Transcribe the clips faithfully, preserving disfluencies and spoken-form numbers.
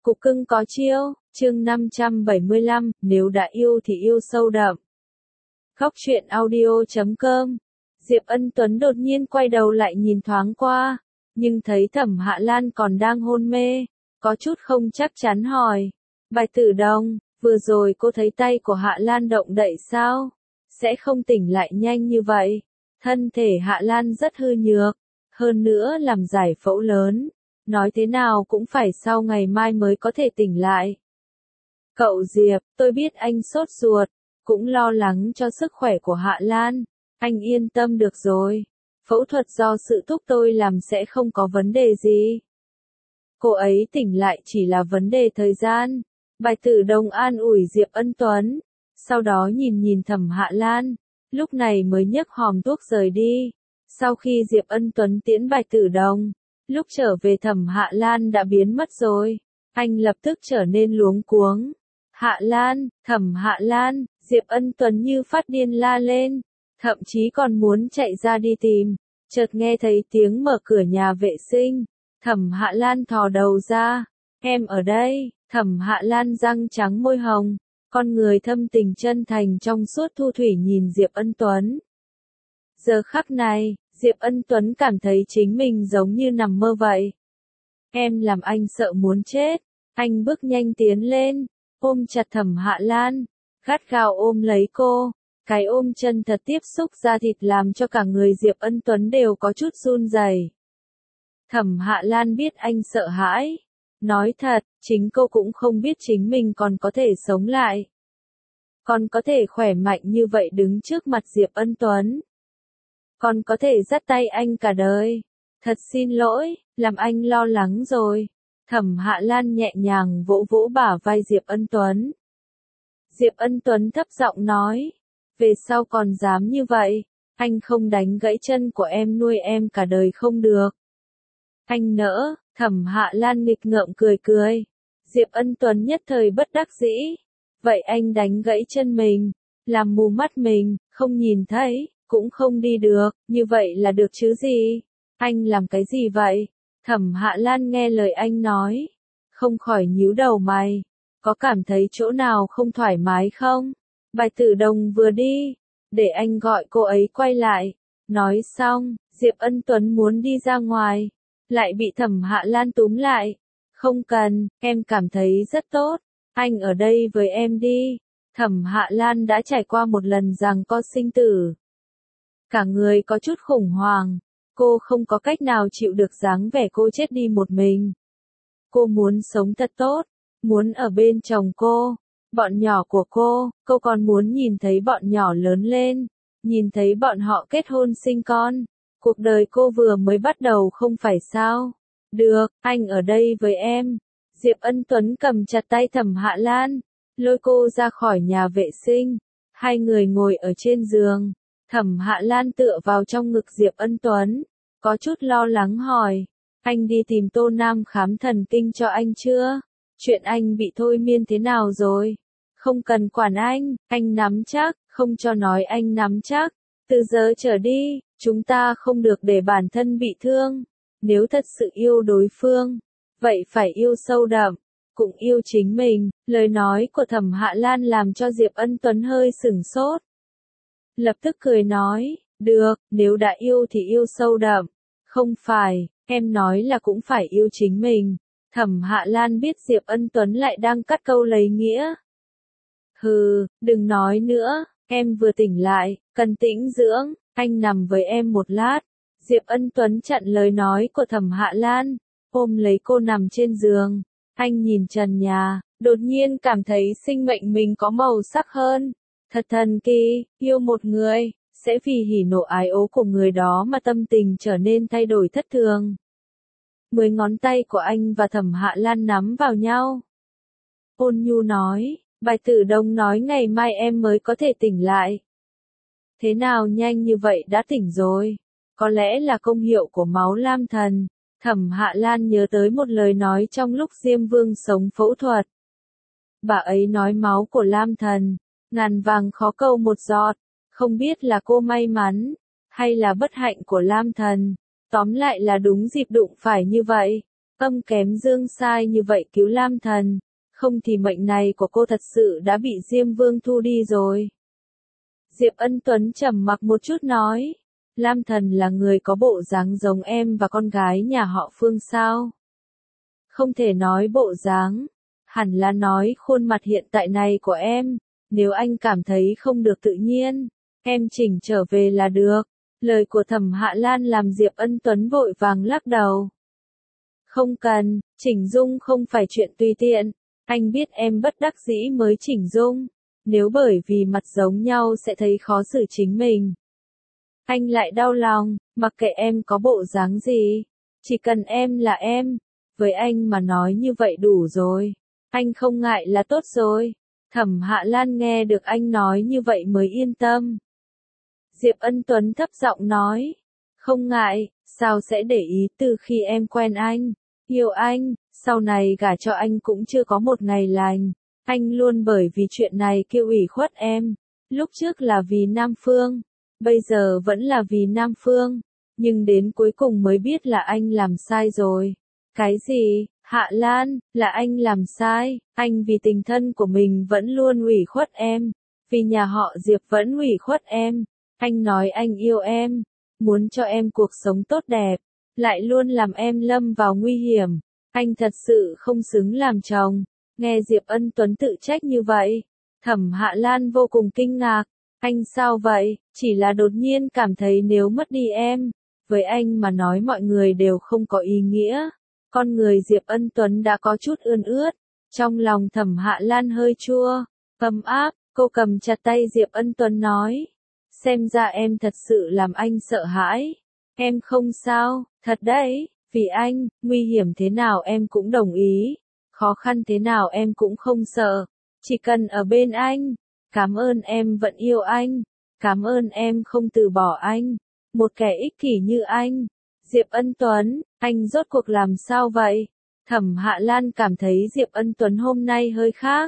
Cục cưng có chiêu, chương năm trăm bảy mươi lăm, nếu đã yêu thì yêu sâu đậm. Khóc chuyện audio chấm com. Diệp Ân Tuấn đột nhiên quay đầu lại nhìn thoáng qua, nhưng thấy Thẩm Hạ Lan còn đang hôn mê, có chút không chắc chắn hỏi. Bạch Tử Đồng, vừa rồi cô thấy tay của Hạ Lan động đậy sao? Sẽ không tỉnh lại nhanh như vậy. Thân thể Hạ Lan rất hư nhược, hơn nữa làm giải phẫu lớn. Nói thế nào cũng phải sau ngày mai mới có thể tỉnh lại. Cậu Diệp, tôi biết anh sốt ruột, cũng lo lắng cho sức khỏe của Hạ Lan. Anh yên tâm được rồi. Phẫu thuật do sự thúc tôi làm sẽ không có vấn đề gì. Cô ấy tỉnh lại chỉ là vấn đề thời gian. Bạch Tử Đồng an ủi Diệp Ân Tuấn. Sau đó nhìn nhìn Thẩm Hạ Lan. Lúc này mới nhấc hòm thuốc rời đi. Sau khi Diệp Ân Tuấn tiễn Bạch Tử Đồng, lúc trở về Thẩm Hạ Lan đã biến mất rồi. Anh lập tức trở nên luống cuống. Hạ Lan, Thẩm Hạ Lan, Diệp Ân Tuấn như phát điên la lên. Thậm chí còn muốn chạy ra đi tìm. Chợt nghe thấy tiếng mở cửa nhà vệ sinh. Thẩm Hạ Lan thò đầu ra. Em ở đây. Thẩm Hạ Lan răng trắng môi hồng. Con người thâm tình chân thành trong suốt thu thủy nhìn Diệp Ân Tuấn. Giờ khắc này, Diệp Ân Tuấn cảm thấy chính mình giống như nằm mơ vậy. Em làm anh sợ muốn chết. Anh bước nhanh tiến lên, ôm chặt Thẩm Hạ Lan, gắt gao ôm lấy cô. Cái ôm chân thật tiếp xúc da thịt làm cho cả người Diệp Ân Tuấn đều có chút run rẩy. Thẩm Hạ Lan biết anh sợ hãi. Nói thật, chính cô cũng không biết chính mình còn có thể sống lại. Còn có thể khỏe mạnh như vậy đứng trước mặt Diệp Ân Tuấn. Còn có thể dắt tay anh cả đời. Thật xin lỗi, làm anh lo lắng rồi. Thẩm Hạ Lan nhẹ nhàng vỗ vỗ bả vai Diệp Ân Tuấn. Diệp Ân Tuấn thấp giọng nói. Về sau còn dám như vậy, anh không đánh gãy chân của em nuôi em cả đời không được. Anh nỡ. Thẩm Hạ Lan nghịch ngợm cười cười. Diệp Ân Tuấn nhất thời bất đắc dĩ. Vậy anh đánh gãy chân mình, làm mù mắt mình, không nhìn thấy, cũng không đi được, như vậy là được chứ gì? Anh làm cái gì vậy? Thẩm Hạ Lan nghe lời anh nói, không khỏi nhíu đầu mày. Có cảm thấy chỗ nào không thoải mái không? Bạch Tử Đồng vừa đi, để anh gọi cô ấy quay lại. Nói xong, Diệp Ân Tuấn muốn đi ra ngoài, lại bị Thẩm Hạ Lan túm lại. Không cần, em cảm thấy rất tốt. Anh ở đây với em đi. Thẩm Hạ Lan đã trải qua một lần giằng co sinh tử. Cả người có chút khủng hoảng. Cô không có cách nào chịu được dáng vẻ cô chết đi một mình. Cô muốn sống thật tốt. Muốn ở bên chồng cô. Bọn nhỏ của cô. Cô còn muốn nhìn thấy bọn nhỏ lớn lên. Nhìn thấy bọn họ kết hôn sinh con. Cuộc đời cô vừa mới bắt đầu không phải sao? Được, anh ở đây với em. Diệp Ân Tuấn cầm chặt tay Thẩm Hạ Lan, lôi cô ra khỏi nhà vệ sinh. Hai người ngồi ở trên giường. Thẩm Hạ Lan tựa vào trong ngực Diệp Ân Tuấn, có chút lo lắng hỏi. Anh đi tìm Tô Nam khám thần kinh cho anh chưa? Chuyện anh bị thôi miên thế nào rồi? Không cần quản anh, anh nắm chắc, không cho nói anh nắm chắc. Từ giờ trở đi, chúng ta không được để bản thân bị thương. Nếu thật sự yêu đối phương, vậy phải yêu sâu đậm, cũng yêu chính mình. Lời nói của Thẩm Hạ Lan làm cho Diệp Ân Tuấn hơi sửng sốt. Lập tức cười nói, được, nếu đã yêu thì yêu sâu đậm. Không phải, em nói là cũng phải yêu chính mình. Thẩm Hạ Lan biết Diệp Ân Tuấn lại đang cắt câu lấy nghĩa. Hừ, đừng nói nữa, em vừa tỉnh lại, cần tĩnh dưỡng, anh nằm với em một lát. Diệp Ân Tuấn chặn lời nói của Thẩm Hạ Lan, ôm lấy cô nằm trên giường. Anh nhìn trần nhà, đột nhiên cảm thấy sinh mệnh mình có màu sắc hơn. Thật thần kỳ, yêu một người, sẽ vì hỉ nộ ái ố của người đó mà tâm tình trở nên thay đổi thất thường. Mười ngón tay của anh và Thẩm Hạ Lan nắm vào nhau. Ôn nhu nói, Bạch Tử Đồng nói ngày mai em mới có thể tỉnh lại. Thế nào nhanh như vậy đã tỉnh rồi? Có lẽ là công hiệu của máu lam thần. Thẩm Hạ Lan nhớ tới một lời nói trong lúc Diêm Vương sống phẫu thuật. Bà ấy nói máu của lam thần, ngàn vàng khó câu một giọt. Không biết là cô may mắn, hay là bất hạnh của lam thần. Tóm lại là đúng dịp đụng phải như vậy. Âm kém dương sai như vậy cứu Lam Thần, không thì mệnh này của cô thật sự đã bị Diêm Vương thu đi rồi. Diệp Ân Tuấn trầm mặc một chút nói, Lam Thần là người có bộ dáng giống em và con gái nhà họ Phương sao? Không thể nói bộ dáng, hẳn là nói khuôn mặt hiện tại này của em, nếu anh cảm thấy không được tự nhiên, em chỉnh trở về là được. Lời của Thẩm Hạ Lan làm Diệp Ân Tuấn vội vàng lắc đầu. Không cần, chỉnh dung không phải chuyện tùy tiện, anh biết em bất đắc dĩ mới chỉnh dung, nếu bởi vì mặt giống nhau sẽ thấy khó xử chính mình. Anh lại đau lòng, mặc kệ em có bộ dáng gì, chỉ cần em là em, với anh mà nói như vậy đủ rồi, anh không ngại là tốt rồi. Thẩm Hạ Lan nghe được anh nói như vậy mới yên tâm. Diệp Ân Tuấn thấp giọng nói, không ngại, sao sẽ để ý từ khi em quen anh, yêu anh, sau này gả cho anh cũng chưa có một ngày lành, anh luôn bởi vì chuyện này kêu ủy khuất em, lúc trước là vì Nam Phương, bây giờ vẫn là vì Nam Phương, nhưng đến cuối cùng mới biết là anh làm sai rồi. Cái gì, Hạ Lan, là anh làm sai, anh vì tình thân của mình vẫn luôn ủy khuất em, vì nhà họ Diệp vẫn ủy khuất em. Anh nói anh yêu em, muốn cho em cuộc sống tốt đẹp, lại luôn làm em lâm vào nguy hiểm. Anh thật sự không xứng làm chồng. Nghe Diệp Ân Tuấn tự trách như vậy, Thẩm Hạ Lan vô cùng kinh ngạc. Anh sao vậy? Chỉ là đột nhiên cảm thấy nếu mất đi em, với anh mà nói mọi người đều không có ý nghĩa. Con người Diệp Ân Tuấn đã có chút ươn ướt, trong lòng Thẩm Hạ Lan hơi chua, ấm áp, cô cầm chặt tay Diệp Ân Tuấn nói. Xem ra em thật sự làm anh sợ hãi. Em không sao, thật đấy, vì anh, nguy hiểm thế nào em cũng đồng ý. Khó khăn thế nào em cũng không sợ. Chỉ cần ở bên anh. Cảm ơn em vẫn yêu anh. Cảm ơn em không từ bỏ anh. Một kẻ ích kỷ như anh. Diệp Ân Tuấn, anh rốt cuộc làm sao vậy? Thẩm Hạ Lan cảm thấy Diệp Ân Tuấn hôm nay hơi khác.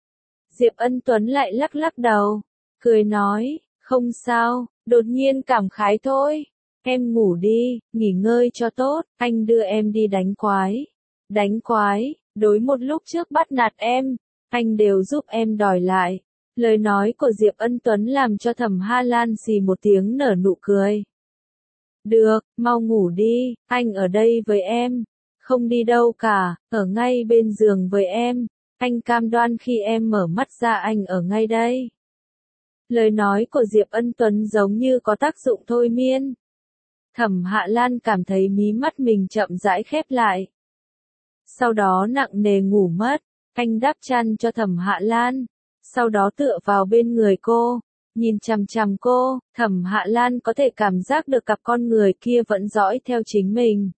Diệp Ân Tuấn lại lắc lắc đầu, cười nói. Không sao, đột nhiên cảm khái thôi. Em ngủ đi, nghỉ ngơi cho tốt, anh đưa em đi đánh quái. Đánh quái, đối một lúc trước bắt nạt em, anh đều giúp em đòi lại. Lời nói của Diệp Ân Tuấn làm cho Thẩm Hạ Lan xì một tiếng nở nụ cười. Được, mau ngủ đi, anh ở đây với em. Không đi đâu cả, ở ngay bên giường với em. Anh cam đoan khi em mở mắt ra anh ở ngay đây. Lời nói của Diệp Ân Tuấn giống như có tác dụng thôi miên. Thẩm Hạ Lan cảm thấy mí mắt mình chậm rãi khép lại. Sau đó nặng nề ngủ mất, anh đắp chăn cho Thẩm Hạ Lan, sau đó tựa vào bên người cô, nhìn chằm chằm cô, Thẩm Hạ Lan có thể cảm giác được cặp con người kia vẫn dõi theo chính mình.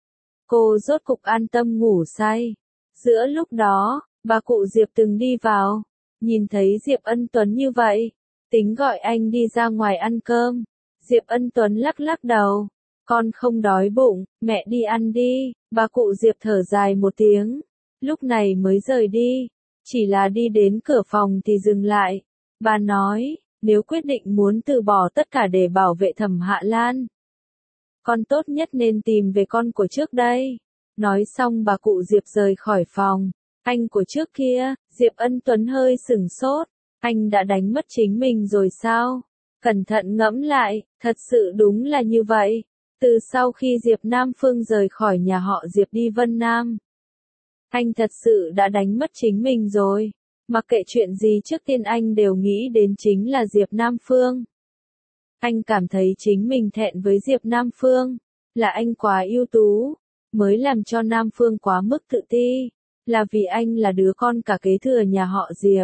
Cô rốt cục an tâm ngủ say. Giữa lúc đó, bà cụ Diệp từng đi vào, nhìn thấy Diệp Ân Tuấn như vậy. Tính gọi anh đi ra ngoài ăn cơm. Diệp Ân Tuấn lắc lắc đầu. Con không đói bụng, mẹ đi ăn đi. Bà cụ Diệp thở dài một tiếng. Lúc này mới rời đi. Chỉ là đi đến cửa phòng thì dừng lại. Bà nói, nếu quyết định muốn từ bỏ tất cả để bảo vệ Thẩm Hạ Lan, con tốt nhất nên tìm về con của trước đây. Nói xong bà cụ Diệp rời khỏi phòng. Anh của trước kia, Diệp Ân Tuấn hơi sửng sốt. Anh đã đánh mất chính mình rồi sao? Cẩn thận ngẫm lại, thật sự đúng là như vậy. Từ sau khi Diệp Nam Phương rời khỏi nhà họ Diệp đi Vân Nam, anh thật sự đã đánh mất chính mình rồi. Mặc kệ chuyện gì trước tiên anh đều nghĩ đến chính là Diệp Nam Phương. Anh cảm thấy chính mình thẹn với Diệp Nam Phương, là anh quá ưu tú, mới làm cho Nam Phương quá mức tự ti, là vì anh là đứa con cả kế thừa nhà họ Diệp,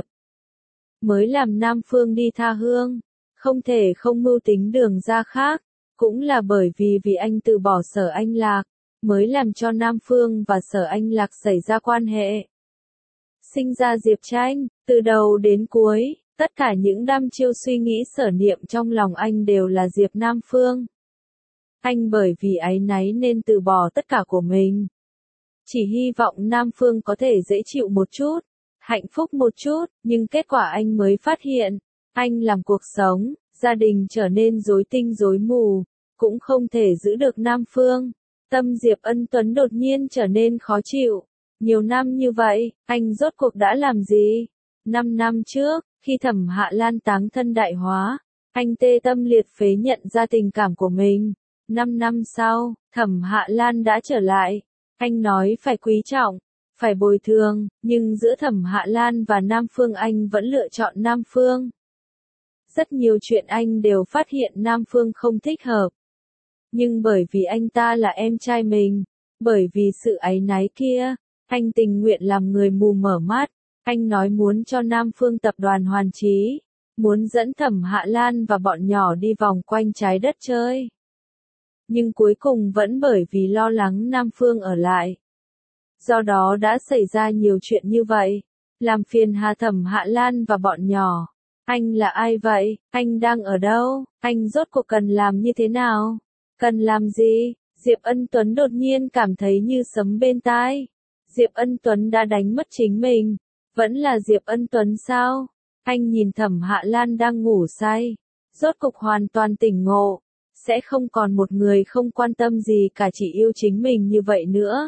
mới làm Nam Phương đi tha hương, không thể không mưu tính đường ra khác, cũng là bởi vì vì anh từ bỏ Sở Anh Lạc, mới làm cho Nam Phương và Sở Anh Lạc xảy ra quan hệ. Sinh ra Diệp Tranh, từ đầu đến cuối, tất cả những đăm chiêu suy nghĩ sở niệm trong lòng anh đều là Diệp Nam Phương. Anh bởi vì áy náy nên từ bỏ tất cả của mình. Chỉ hy vọng Nam Phương có thể dễ chịu một chút, hạnh phúc một chút, nhưng kết quả anh mới phát hiện, anh làm cuộc sống, gia đình trở nên rối tinh rối mù, cũng không thể giữ được Nam Phương. Tâm Diệp Ân Tuấn đột nhiên trở nên khó chịu. Nhiều năm như vậy, anh rốt cuộc đã làm gì? Năm năm trước, khi Thẩm Hạ Lan táng thân đại hóa, anh tê tâm liệt phế nhận ra tình cảm của mình. Năm năm sau, Thẩm Hạ Lan đã trở lại. Anh nói phải quý trọng, phải bồi thường, nhưng giữa Thẩm Hạ Lan và Nam Phương anh vẫn lựa chọn Nam Phương. Rất nhiều chuyện anh đều phát hiện Nam Phương không thích hợp. Nhưng bởi vì anh ta là em trai mình, bởi vì sự áy náy kia, anh tình nguyện làm người mù mở mắt. Anh nói muốn cho Nam Phương tập đoàn hoàn trí, muốn dẫn Thẩm Hạ Lan và bọn nhỏ đi vòng quanh trái đất chơi. Nhưng cuối cùng vẫn bởi vì lo lắng Nam Phương ở lại. Do đó đã xảy ra nhiều chuyện như vậy, làm phiền hà Thẩm Hạ Lan và bọn nhỏ. Anh là ai vậy? Anh đang ở đâu? Anh rốt cuộc cần làm như thế nào? Cần làm gì? Diệp Ân Tuấn đột nhiên cảm thấy như sấm bên tai. Diệp Ân Tuấn đã đánh mất chính mình. Vẫn là Diệp Ân Tuấn sao? Anh nhìn Thẩm Hạ Lan đang ngủ say. Rốt cục hoàn toàn tỉnh ngộ. Sẽ không còn một người không quan tâm gì cả, chỉ yêu chính mình như vậy nữa.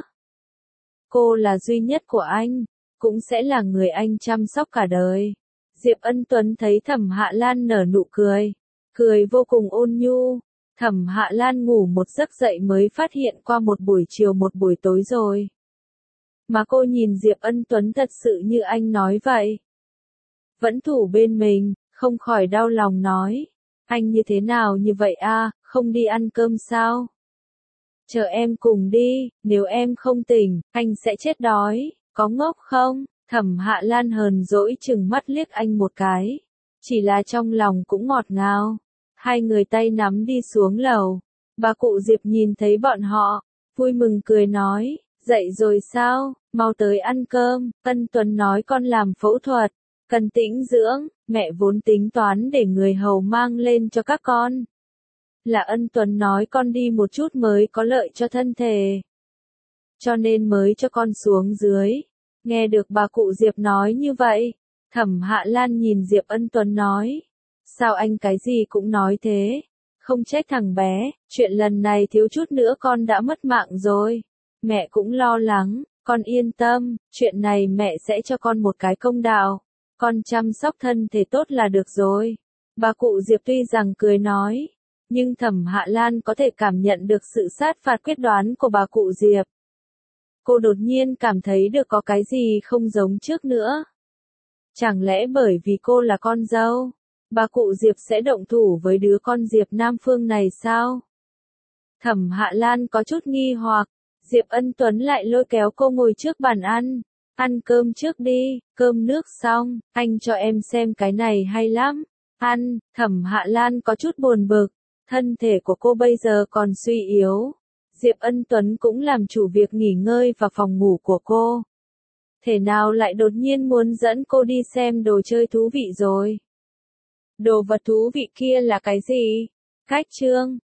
Cô là duy nhất của anh. Cũng sẽ là người anh chăm sóc cả đời. Diệp Ân Tuấn thấy Thẩm Hạ Lan nở nụ cười. Cười vô cùng ôn nhu. Thẩm Hạ Lan ngủ một giấc dậy mới phát hiện qua một buổi chiều một buổi tối rồi. Mà cô nhìn Diệp Ân Tuấn thật sự như anh nói vậy. Vẫn thủ bên mình, không khỏi đau lòng nói. Anh như thế nào như vậy a, không đi ăn cơm sao? Chờ em cùng đi, nếu em không tỉnh, anh sẽ chết đói, có ngốc không? Thẩm Hạ Lan hờn dỗi chừng mắt liếc anh một cái. Chỉ là trong lòng cũng ngọt ngào. Hai người tay nắm đi xuống lầu. Bà cụ Diệp nhìn thấy bọn họ, vui mừng cười nói, dậy rồi sao, mau tới ăn cơm. Ân Tuấn nói con làm phẫu thuật, cần tĩnh dưỡng, mẹ vốn tính toán để người hầu mang lên cho các con. Là Ân Tuấn nói con đi một chút mới có lợi cho thân thể. Cho nên mới cho con xuống dưới. Nghe được bà cụ Diệp nói như vậy, Thẩm Hạ Lan nhìn Diệp Ân Tuấn nói. Sao anh cái gì cũng nói thế? Không trách thằng bé, chuyện lần này thiếu chút nữa con đã mất mạng rồi. Mẹ cũng lo lắng, con yên tâm, chuyện này mẹ sẽ cho con một cái công đạo. Con chăm sóc thân thể tốt là được rồi. Bà cụ Diệp tuy rằng cười nói, nhưng Thẩm Hạ Lan có thể cảm nhận được sự sát phạt quyết đoán của bà cụ Diệp. Cô đột nhiên cảm thấy được có cái gì không giống trước nữa. Chẳng lẽ bởi vì cô là con dâu, bà cụ Diệp sẽ động thủ với đứa con Diệp Nam Phương này sao? Thẩm Hạ Lan có chút nghi hoặc, Diệp Ân Tuấn lại lôi kéo cô ngồi trước bàn ăn. Ăn cơm trước đi, cơm nước xong, anh cho em xem cái này hay lắm. Ăn, Thẩm Hạ Lan có chút buồn bực, thân thể của cô bây giờ còn suy yếu. Diệp Ân Tuấn cũng làm chủ việc nghỉ ngơi vào phòng ngủ của cô. Thế nào lại đột nhiên muốn dẫn cô đi xem đồ chơi thú vị rồi? Đồ vật thú vị kia là cái gì? Cách chương